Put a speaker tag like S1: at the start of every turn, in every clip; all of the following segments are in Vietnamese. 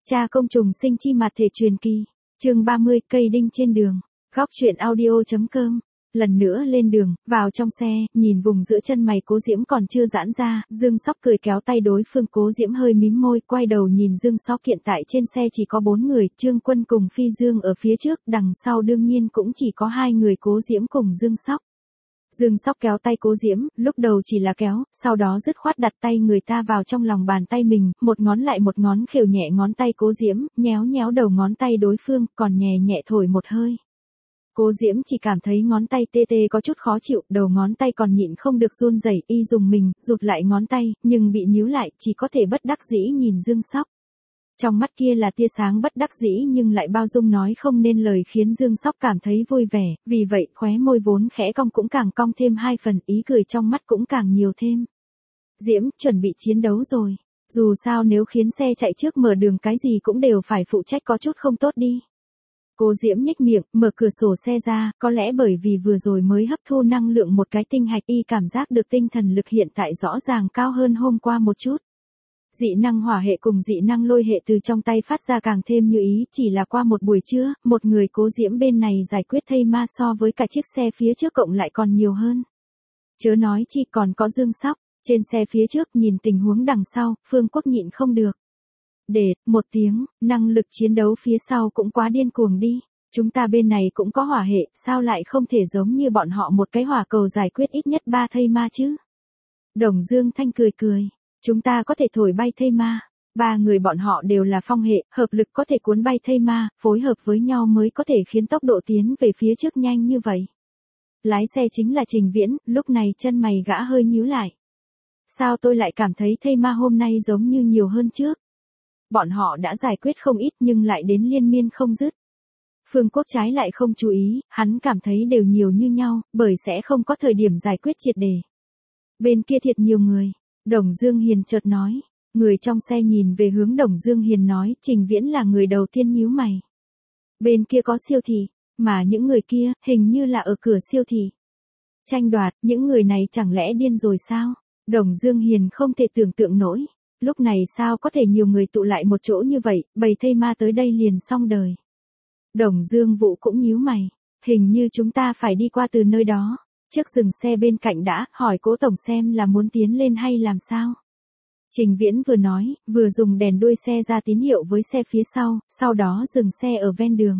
S1: Cha công trùng sinh chi mặt thể truyền kỳ. Chương 30, cây đinh trên đường. Góc truyện audio.com. Lần nữa lên đường, vào trong xe, nhìn vùng giữa chân mày Cố Diễm còn chưa giãn ra, Dương Sóc cười kéo tay đối phương. Cố Diễm hơi mím môi, quay đầu nhìn Dương Sóc. Hiện tại trên xe chỉ có 4 người, Trương Quân cùng Phi Dương ở phía trước, đằng sau đương nhiên cũng chỉ có 2 người Cố Diễm cùng Dương Sóc. Dương Sóc kéo tay Cố Diễm, lúc đầu chỉ là kéo, sau đó dứt khoát đặt tay người ta vào trong lòng bàn tay mình, một ngón lại một ngón khều nhẹ ngón tay Cố Diễm, nhéo nhéo đầu ngón tay đối phương, còn nhẹ nhẹ thổi một hơi. Cố Diễm chỉ cảm thấy ngón tay tê tê có chút khó chịu, đầu ngón tay còn nhịn không được run rẩy, y dùng mình, rụt lại ngón tay, nhưng bị níu lại, chỉ có thể bất đắc dĩ nhìn Dương Sóc. Trong mắt kia là tia sáng bất đắc dĩ nhưng lại bao dung nói không nên lời khiến Dương Sóc cảm thấy vui vẻ, vì vậy khóe môi vốn khẽ cong cũng càng cong thêm 2 phần, ý cười trong mắt cũng càng nhiều thêm. Diễm, chuẩn bị chiến đấu rồi. Dù sao nếu khiến xe chạy trước mở đường cái gì cũng đều phải phụ trách, có chút không tốt đi. Cố Diễm nhếch miệng, mở cửa sổ xe ra, có lẽ bởi vì vừa rồi mới hấp thu năng lượng một cái tinh hạch, y cảm giác được tinh thần lực hiện tại rõ ràng cao hơn hôm qua một chút. Dị năng hỏa hệ cùng dị năng lôi hệ từ trong tay phát ra càng thêm như ý, chỉ là qua một buổi trưa, một người Cố Diễm bên này giải quyết thây ma so với cả chiếc xe phía trước cộng lại còn nhiều hơn. Chớ nói chi còn có Dương Sóc, trên xe phía trước nhìn tình huống đằng sau, Phương Quốc nhịn không được. Để, một tiếng, năng lực chiến đấu phía sau cũng quá điên cuồng đi, chúng ta bên này cũng có hỏa hệ, sao lại không thể giống như bọn họ một cái hỏa cầu giải quyết ít nhất 3 thây ma chứ? Đồng Dương Thanh cười cười. Chúng ta có thể thổi bay thây ma, 3 người bọn họ đều là phong hệ, hợp lực có thể cuốn bay thây ma, phối hợp với nhau mới có thể khiến tốc độ tiến về phía trước nhanh như vậy. Lái xe chính là Trình Viễn, lúc này chân mày gã hơi nhíu lại. Sao tôi lại cảm thấy thây ma hôm nay giống như nhiều hơn trước? Bọn họ đã giải quyết không ít nhưng lại đến liên miên không dứt. Phương Quốc trái lại không chú ý, hắn cảm thấy đều nhiều như nhau, bởi sẽ không có thời điểm giải quyết triệt để. Bên kia thiệt nhiều người. Đồng Dương Hiền chợt nói, người trong xe nhìn về hướng Đồng Dương Hiền nói, Trình Viễn là người đầu tiên nhíu mày. Bên kia có siêu thị, mà những người kia, hình như là ở cửa siêu thị. Tranh đoạt, những người này chẳng lẽ điên rồi sao? Đồng Dương Hiền không thể tưởng tượng nổi, lúc này sao có thể nhiều người tụ lại một chỗ như vậy, bầy thây ma tới đây liền xong đời. Đồng Dương Vũ cũng nhíu mày, hình như chúng ta phải đi qua từ nơi đó. Trước dừng xe bên cạnh đã, hỏi Cố tổng xem là muốn tiến lên hay làm sao. Trình Viễn vừa nói, vừa dùng đèn đuôi xe ra tín hiệu với xe phía sau đó dừng xe ở ven đường.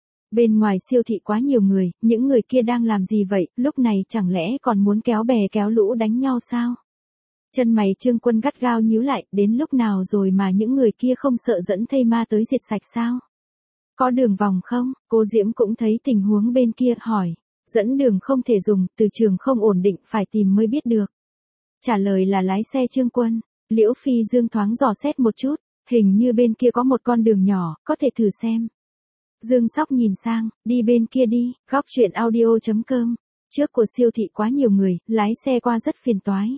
S1: Bên ngoài siêu thị quá nhiều người, những người kia đang làm gì vậy, lúc này chẳng lẽ còn muốn kéo bè kéo lũ đánh nhau sao? Chân mày Trương Quân gắt gao nhíu lại, đến lúc nào rồi mà những người kia không sợ dẫn thây ma tới diệt sạch sao? Có đường vòng không? Cố Diễm cũng thấy tình huống bên kia, hỏi. Dẫn đường không thể dùng, từ trường không ổn định, phải tìm mới biết được. Trả lời là lái xe Trương Quân. Liễu Phi Dương thoáng dò xét một chút, hình như bên kia có một con đường nhỏ, có thể thử xem. Dương Sóc nhìn sang, đi bên kia đi, góc truyện audio.com. Trước của siêu thị quá nhiều người, lái xe qua rất phiền toái.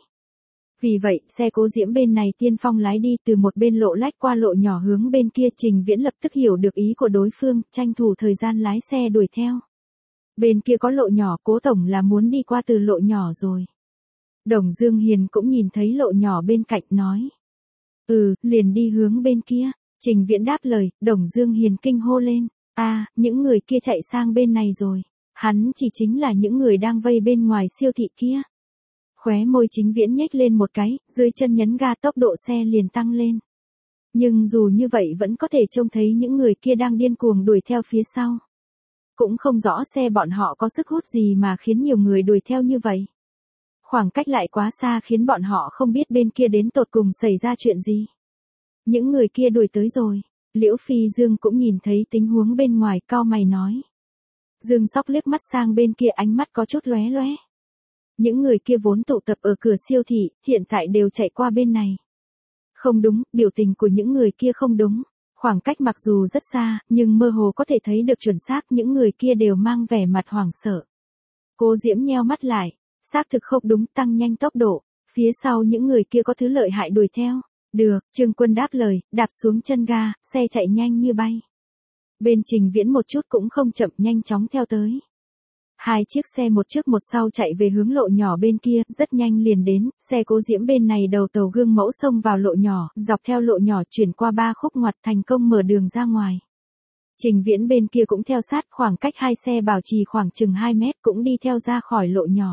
S1: Vì vậy, xe Cố Diễm bên này tiên phong lái đi từ một bên lộ lách qua lộ nhỏ hướng bên kia. Trình Viễn lập tức hiểu được ý của đối phương, tranh thủ thời gian lái xe đuổi theo. Bên kia có lộ nhỏ, Cố tổng là muốn đi qua từ lộ nhỏ rồi. Đồng Dương Hiền cũng nhìn thấy lộ nhỏ bên cạnh nói. Liền đi hướng bên kia. Trình Viễn đáp lời, Đồng Dương Hiền kinh hô lên. Những người kia chạy sang bên này rồi. Hắn chỉ chính là những người đang vây bên ngoài siêu thị kia. Khóe môi Trình Viễn nhếch lên một cái, dưới chân nhấn ga tốc độ xe liền tăng lên. Nhưng dù như vậy vẫn có thể trông thấy những người kia đang điên cuồng đuổi theo phía sau. Cũng không rõ xe bọn họ có sức hút gì mà khiến nhiều người đuổi theo như vậy. Khoảng cách lại quá xa khiến bọn họ không biết bên kia đến tột cùng xảy ra chuyện gì. Những người kia đuổi tới rồi. Liễu Phi Dương cũng nhìn thấy tình huống bên ngoài, cau mày nói. Dương Sóc liếc mắt sang bên kia, ánh mắt có chút lóe lóe. Những người kia vốn tụ tập ở cửa siêu thị, hiện tại đều chạy qua bên này. Không đúng, biểu tình của những người kia không đúng. Khoảng cách mặc dù rất xa, nhưng mơ hồ có thể thấy được chuẩn xác những người kia đều mang vẻ mặt hoảng sợ. Cố Diễm nheo mắt lại, xác thực không đúng, tăng nhanh tốc độ, phía sau những người kia có thứ lợi hại đuổi theo. Được, Trương Quân đáp lời, đạp xuống chân ga, xe chạy nhanh như bay. Bên Trình Viễn một chút cũng không chậm, nhanh chóng theo tới. Hai chiếc xe một trước một sau chạy về hướng lộ nhỏ bên kia, rất nhanh liền đến, xe Cố Diễm bên này đầu tàu gương mẫu xông vào lộ nhỏ, dọc theo lộ nhỏ chuyển qua 3 khúc ngoặt thành công mở đường ra ngoài. Trình Viễn bên kia cũng theo sát, khoảng cách hai xe bảo trì khoảng chừng 2 mét, cũng đi theo ra khỏi lộ nhỏ.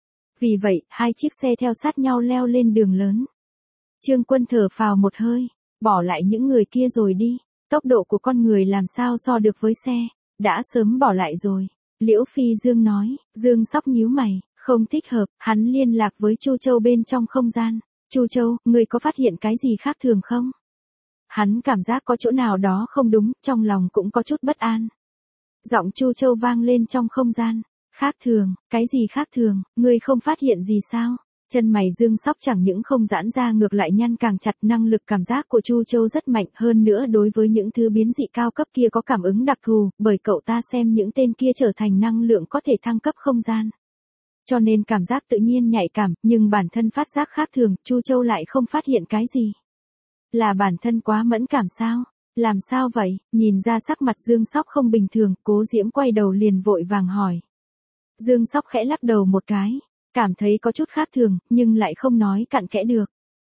S1: Vì vậy, hai chiếc xe theo sát nhau leo lên đường lớn. Trương Quân thở phào một hơi, bỏ lại những người kia rồi đi, tốc độ của con người làm sao so được với xe, đã sớm bỏ lại rồi. Liễu Phi Dương nói, Dương Sóc nhíu mày, không thích hợp, hắn liên lạc với Chu Châu bên trong không gian. Chu Châu, người có phát hiện cái gì khác thường không? Hắn cảm giác có chỗ nào đó không đúng, trong lòng cũng có chút bất an. Giọng Chu Châu vang lên trong không gian. Khác thường, cái gì khác thường, ngươi không phát hiện gì sao? Chân mày Dương Sóc chẳng những không giãn ra ngược lại nhăn càng chặt, năng lực cảm giác của Chu Châu rất mạnh, hơn nữa đối với những thứ biến dị cao cấp kia có cảm ứng đặc thù, bởi cậu ta xem những tên kia trở thành năng lượng có thể thăng cấp không gian. Cho nên cảm giác tự nhiên nhạy cảm, nhưng bản thân phát giác khác thường, Chu Châu lại không phát hiện cái gì. Là bản thân quá mẫn cảm sao? Làm sao vậy? Nhìn ra sắc mặt Dương Sóc không bình thường, Cố Diễm quay đầu liền vội vàng hỏi. Dương Sóc khẽ lắc đầu một cái, cảm thấy có chút khác thường, nhưng lại không nói cặn kẽ được.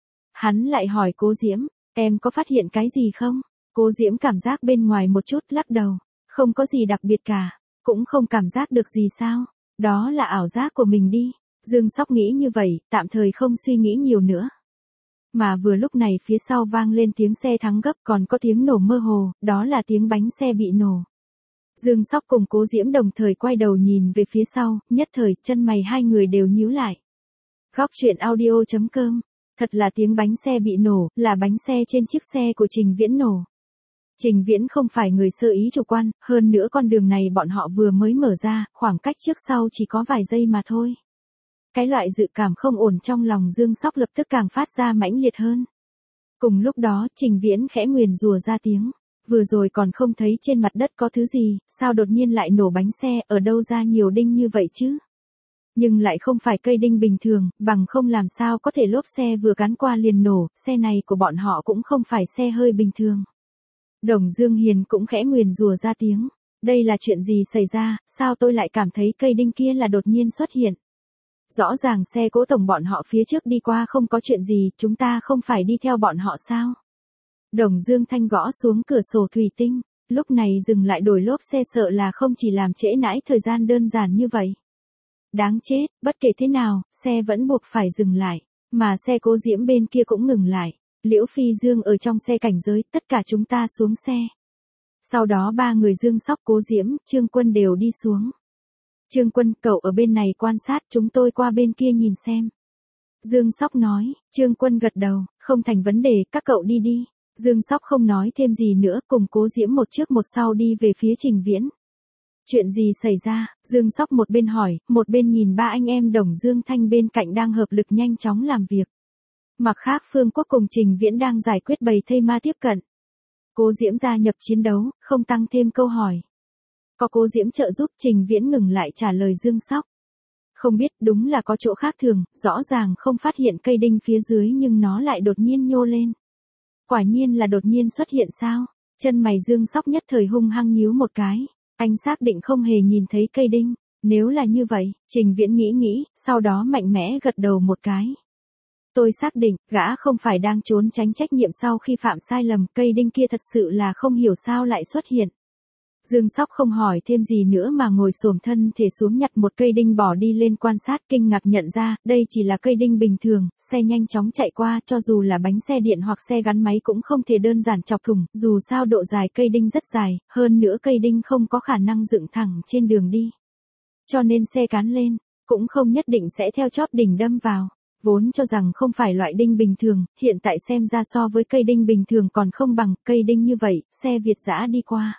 S1: Hắn lại hỏi Cố Diễm, em có phát hiện cái gì không? Cố Diễm cảm giác bên ngoài một chút, lắc đầu, không có gì đặc biệt cả, cũng không cảm giác được gì sao, đó là ảo giác của mình đi. Dương Sóc nghĩ như vậy, tạm thời không suy nghĩ nhiều nữa. Mà vừa lúc này phía sau vang lên tiếng xe thắng gấp, còn có tiếng nổ mơ hồ, đó là tiếng bánh xe bị nổ. Dương Sóc cùng Cố Diễm đồng thời quay đầu nhìn về phía sau, nhất thời chân mày hai người đều nhíu lại. Góc truyện audio.com, thật là tiếng bánh xe bị nổ, là bánh xe trên chiếc xe của Trình Viễn nổ. Trình Viễn không phải người sơ ý chủ quan, hơn nữa con đường này bọn họ vừa mới mở ra, khoảng cách trước sau chỉ có vài giây mà thôi. Cái loại dự cảm không ổn trong lòng Dương Sóc lập tức càng phát ra mãnh liệt hơn. Cùng lúc đó, Trình Viễn khẽ nguyền rủa ra tiếng. Vừa rồi còn không thấy trên mặt đất có thứ gì, sao đột nhiên lại nổ bánh xe, ở đâu ra nhiều đinh như vậy chứ? Nhưng lại không phải cây đinh bình thường, bằng không làm sao có thể lốp xe vừa gắn qua liền nổ, xe này của bọn họ cũng không phải xe hơi bình thường. Đồng Dương Hiền cũng khẽ nguyền rủa ra tiếng. Đây là chuyện gì xảy ra, sao tôi lại cảm thấy cây đinh kia là đột nhiên xuất hiện? Rõ ràng xe Cố tổng bọn họ phía trước đi qua không có chuyện gì, chúng ta không phải đi theo bọn họ sao? Đồng Dương Thanh gõ xuống cửa sổ thủy tinh, lúc này dừng lại đổi lốp xe sợ là không chỉ làm trễ nãi thời gian đơn giản như vậy. Đáng chết, bất kể thế nào, xe vẫn buộc phải dừng lại, mà xe Cố Diễm bên kia cũng ngừng lại. Liễu Phi Dương ở trong xe cảnh giới, tất cả chúng ta xuống xe. Sau đó ba người Dương Sóc, Cố Diễm, Trương Quân đều đi xuống. Trương Quân, cậu ở bên này quan sát, chúng tôi qua bên kia nhìn xem. Dương Sóc nói, Trương Quân gật đầu, không thành vấn đề, các cậu đi đi. Dương Sóc không nói thêm gì nữa, cùng Cố Diễm một trước một sau đi về phía Trình Viễn. Chuyện gì xảy ra? Dương Sóc một bên hỏi, một bên nhìn ba anh em Đồng Dương Thanh bên cạnh đang hợp lực nhanh chóng làm việc. Mặt khác Phương Quốc cùng Trình Viễn đang giải quyết bầy thây ma tiếp cận. Cố Diễm gia nhập chiến đấu, không tăng thêm câu hỏi. Có Cố Diễm trợ giúp, Trình Viễn ngừng lại trả lời Dương Sóc. Không biết, đúng là có chỗ khác thường, rõ ràng không phát hiện cây đinh phía dưới nhưng nó lại đột nhiên nhô lên. Quả nhiên là đột nhiên xuất hiện sao? Chân mày Dương Sóc nhất thời hung hăng nhíu một cái. Anh xác định không hề nhìn thấy cây đinh. Nếu là như vậy, Trình Viễn nghĩ, sau đó mạnh mẽ gật đầu một cái. Tôi xác định, gã không phải đang trốn tránh trách nhiệm sau khi phạm sai lầm, cây đinh kia thật sự là không hiểu sao lại xuất hiện. Dương Sóc không hỏi thêm gì nữa mà ngồi xổm thân thể xuống nhặt một cây đinh bỏ đi lên quan sát, kinh ngạc nhận ra, đây chỉ là cây đinh bình thường, xe nhanh chóng chạy qua, cho dù là bánh xe điện hoặc xe gắn máy cũng không thể đơn giản chọc thủng, dù sao độ dài cây đinh rất dài, hơn nữa cây đinh không có khả năng dựng thẳng trên đường đi. Cho nên xe cán lên, cũng không nhất định sẽ theo chóp đỉnh đâm vào. Vốn cho rằng không phải loại đinh bình thường, hiện tại xem ra so với cây đinh bình thường còn không bằng, cây đinh như vậy, xe Việt dã đi qua.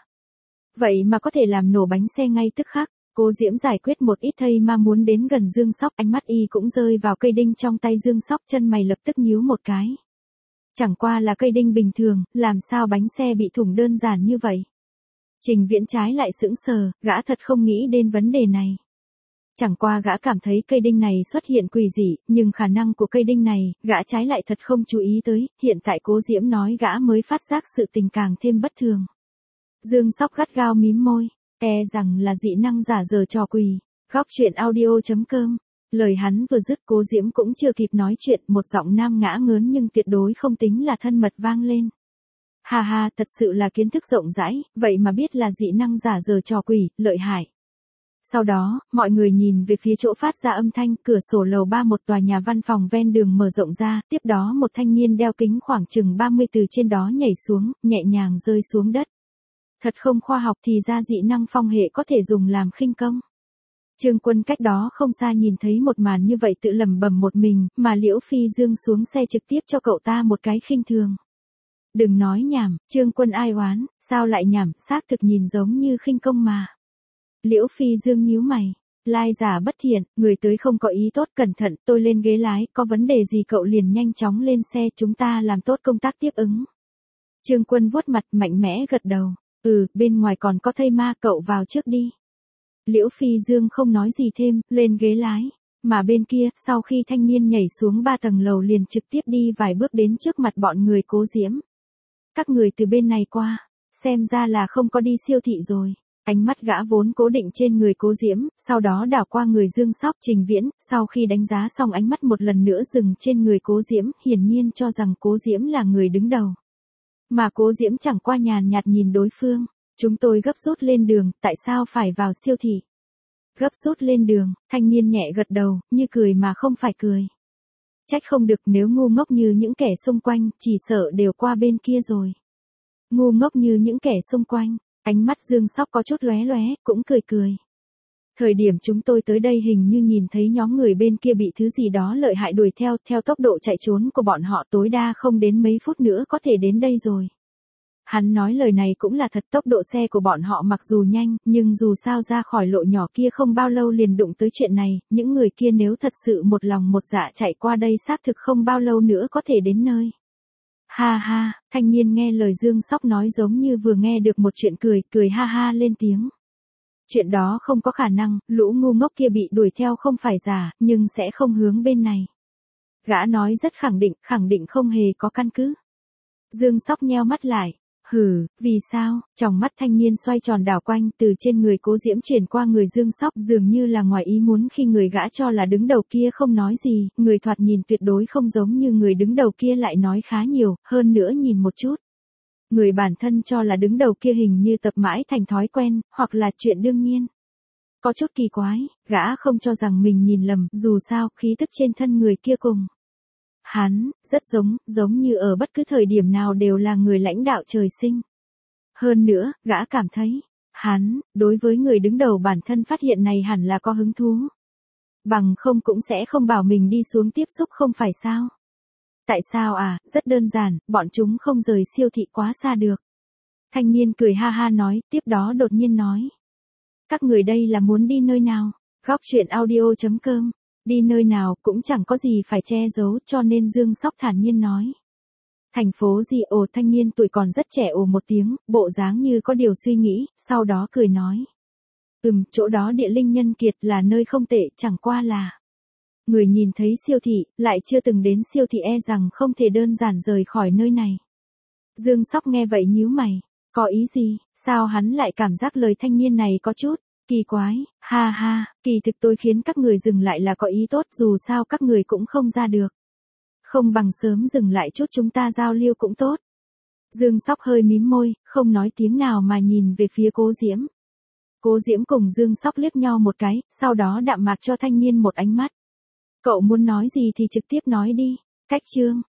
S1: Vậy mà có thể làm nổ bánh xe ngay tức khắc. Cố Diễm giải quyết một ít thây ma muốn đến gần Dương Sóc, ánh mắt y cũng rơi vào cây đinh trong tay Dương Sóc, chân mày lập tức nhíu một cái. Chẳng qua là cây đinh bình thường, làm sao bánh xe bị thủng đơn giản như vậy? Trình Viễn trái lại sững sờ, gã thật không nghĩ đến vấn đề này. Chẳng qua gã cảm thấy cây đinh này xuất hiện quỷ dị, nhưng khả năng của cây đinh này, gã trái lại thật không chú ý tới, hiện tại Cố Diễm nói gã mới phát giác sự tình càng thêm bất thường. Dương Sóc gắt gao mím môi, e rằng là dị năng giả giờ trò quỷ. Góc truyện audio.com. Lời hắn vừa dứt Cố Diễm cũng chưa kịp nói chuyện, một giọng nam ngã ngớn nhưng tuyệt đối không tính là thân mật vang lên. Ha ha, thật sự là kiến thức rộng rãi, vậy mà biết là dị năng giả giờ trò quỷ, lợi hại. Sau đó, mọi người nhìn về phía chỗ phát ra âm thanh, cửa sổ lầu 3 một tòa nhà văn phòng ven đường mở rộng ra, tiếp đó một thanh niên đeo kính khoảng chừng 30 từ trên đó nhảy xuống, nhẹ nhàng rơi xuống đất. Thật không khoa học, thì ra dị năng phong hệ có thể dùng làm khinh công. Trương Quân cách đó không xa nhìn thấy một màn như vậy tự lẩm bẩm một mình, mà Liễu Phi Dương xuống xe trực tiếp cho cậu ta một cái khinh thường. Đừng nói nhảm, Trương Quân ai oán, sao lại nhảm, xác thực nhìn giống như khinh công mà. Liễu Phi Dương nhíu mày, lai giả bất thiện, người tới không có ý tốt, cẩn thận, tôi lên ghế lái, có vấn đề gì cậu liền nhanh chóng lên xe, chúng ta làm tốt công tác tiếp ứng. Trương Quân vuốt mặt mạnh mẽ gật đầu, bên ngoài còn có thây ma, cậu vào trước đi. Liễu Phi Dương không nói gì thêm, lên ghế lái. Mà bên kia, sau khi thanh niên nhảy xuống 3 tầng lầu liền trực tiếp đi vài bước đến trước mặt bọn người Cố Diễm. Các người từ bên này qua, xem ra là không có đi siêu thị rồi. Ánh mắt gã vốn cố định trên người Cố Diễm, sau đó đảo qua người Dương Sóc Trình Viễn, sau khi đánh giá xong ánh mắt một lần nữa dừng trên người Cố Diễm, hiển nhiên cho rằng Cố Diễm là người đứng đầu. Mà Cố Diễm chẳng qua nhàn nhạt nhìn đối phương. Chúng tôi gấp rút lên đường, tại sao phải vào siêu thị? Gấp rút lên đường, thanh niên nhẹ gật đầu, như cười mà không phải cười. Trách không được, nếu ngu ngốc như những kẻ xung quanh, chỉ sợ đều qua bên kia rồi. Ngu ngốc như những kẻ xung quanh, ánh mắt Dương Sóc có chút lóe lóe, cũng cười cười. Thời điểm chúng tôi tới đây hình như nhìn thấy nhóm người bên kia bị thứ gì đó lợi hại đuổi theo tốc độ chạy trốn của bọn họ tối đa không đến mấy phút nữa có thể đến đây rồi. Hắn nói lời này cũng là thật, tốc độ xe của bọn họ mặc dù nhanh, nhưng dù sao ra khỏi lộ nhỏ kia không bao lâu liền đụng tới chuyện này, những người kia nếu thật sự một lòng một dạ chạy qua đây xác thực không bao lâu nữa có thể đến nơi. Ha ha, thanh niên nghe lời Dương Sóc nói giống như vừa nghe được một chuyện cười ha ha lên tiếng. Chuyện đó không có khả năng, lũ ngu ngốc kia bị đuổi theo không phải giả, nhưng sẽ không hướng bên này. Gã nói rất khẳng định không hề có căn cứ. Dương Sóc nheo mắt lại. Vì sao? Tròng mắt thanh niên xoay tròn đảo quanh, từ trên người Cố Diễm chuyển qua người Dương Sóc, dường như là ngoài ý muốn khi người gã cho là đứng đầu kia không nói gì, người thoạt nhìn tuyệt đối không giống như người đứng đầu kia lại nói khá nhiều, hơn nữa nhìn một chút. Người bản thân cho là đứng đầu kia hình như tập mãi thành thói quen, hoặc là chuyện đương nhiên. Có chút kỳ quái, gã không cho rằng mình nhìn lầm, dù sao, khí tức trên thân người kia cùng. Hắn, rất giống như ở bất cứ thời điểm nào đều là người lãnh đạo trời sinh. Hơn nữa, gã cảm thấy, hắn, đối với người đứng đầu bản thân phát hiện này hẳn là có hứng thú. Bằng không cũng sẽ không bảo mình đi xuống tiếp xúc không phải sao. Tại sao à, rất đơn giản, bọn chúng không rời siêu thị quá xa được. Thanh niên cười ha ha nói, tiếp đó đột nhiên nói. Các người đây là muốn đi nơi nào? Góc truyện audio.com. Đi nơi nào cũng chẳng có gì phải che giấu, cho nên Dương Sóc thản nhiên nói. Thành phố gì? Thanh niên tuổi còn rất trẻ một tiếng, bộ dáng như có điều suy nghĩ, sau đó cười nói. Chỗ đó địa linh nhân kiệt là nơi không tệ, chẳng qua là. Người nhìn thấy siêu thị, lại chưa từng đến siêu thị e rằng không thể đơn giản rời khỏi nơi này. Dương Sóc nghe vậy nhíu mày, có ý gì, sao hắn lại cảm giác lời thanh niên này có chút kỳ quái, ha ha, kỳ thực tôi khiến các người dừng lại là có ý tốt, dù sao các người cũng không ra được. Không bằng sớm dừng lại chút chúng ta giao lưu cũng tốt. Dương Sóc hơi mím môi, không nói tiếng nào mà nhìn về phía Cố Diễm. Cố Diễm cùng Dương Sóc liếc nhau một cái, sau đó đạm mạc cho thanh niên một ánh mắt. Cậu muốn nói gì thì trực tiếp nói đi, cách chương.